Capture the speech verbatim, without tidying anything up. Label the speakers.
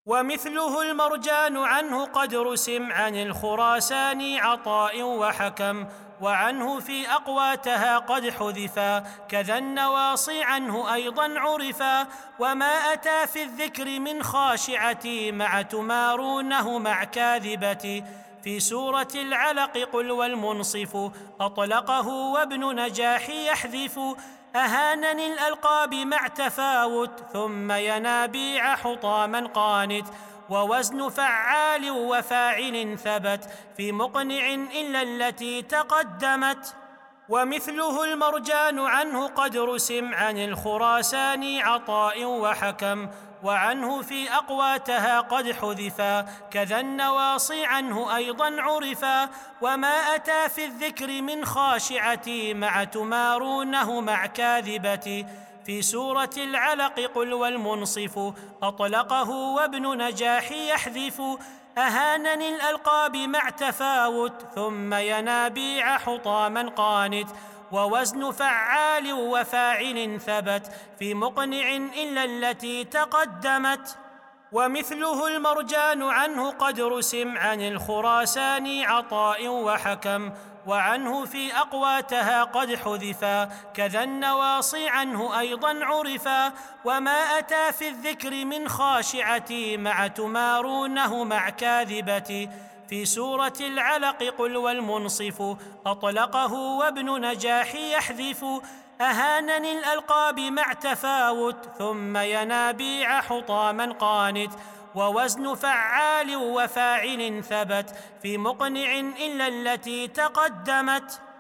Speaker 1: ومثله المرجان عنه قد رسم عن الخراساني عطاء وحكم، وعنه في أقواتها قد حذفا، كذا النواصي عنه أيضا عرفا. وما أتى في الذكر من خاشعتي مع تمارونه مع كاذبتي، في سورة العلق قل والمنصف أطلقه وابن نجاح يحذف. أهانني الألقاب مع تفاوت ثم ينابيع حطاما قانت، ووزن فعال وفاعل ثبت في مقنع إلا التي تقدمت. ومثله المرجان عنه قد رسم عن الخراساني عطاء وحكم، وعنه في أقواتها قد حذفا، كذا النواصي عنه أيضا عرفا. وما أتى في الذكر من خاشعتي مع تمارونه مع كاذبتي، في سورة العلق قل والمنصف أطلقه وابن نجاح يحذف. أهانني الألقاب مع تفاوت ثم ينابيع حطاما قانت، ووزن فعال وفاعل ثبت في مقنع إلا التي تقدمت. ومثله المرجان عنه قد رسم عن الخراساني عطاء وحكم، وعنه في أقواتها قد حذفا، كذا النواصي عنه أيضا عرفا. وما أتى في الذكر من خاشعتي مع تمارونه مع كاذبتي، في سورة العلق قل والمنصف أطلقه وابن نجاح يحذف. أهانني الألقاب مع تفاوت ثم ينابيع حطاما قانت، ووزن فعال وفاعل ثبت في مقنع إلا التي تقدمت.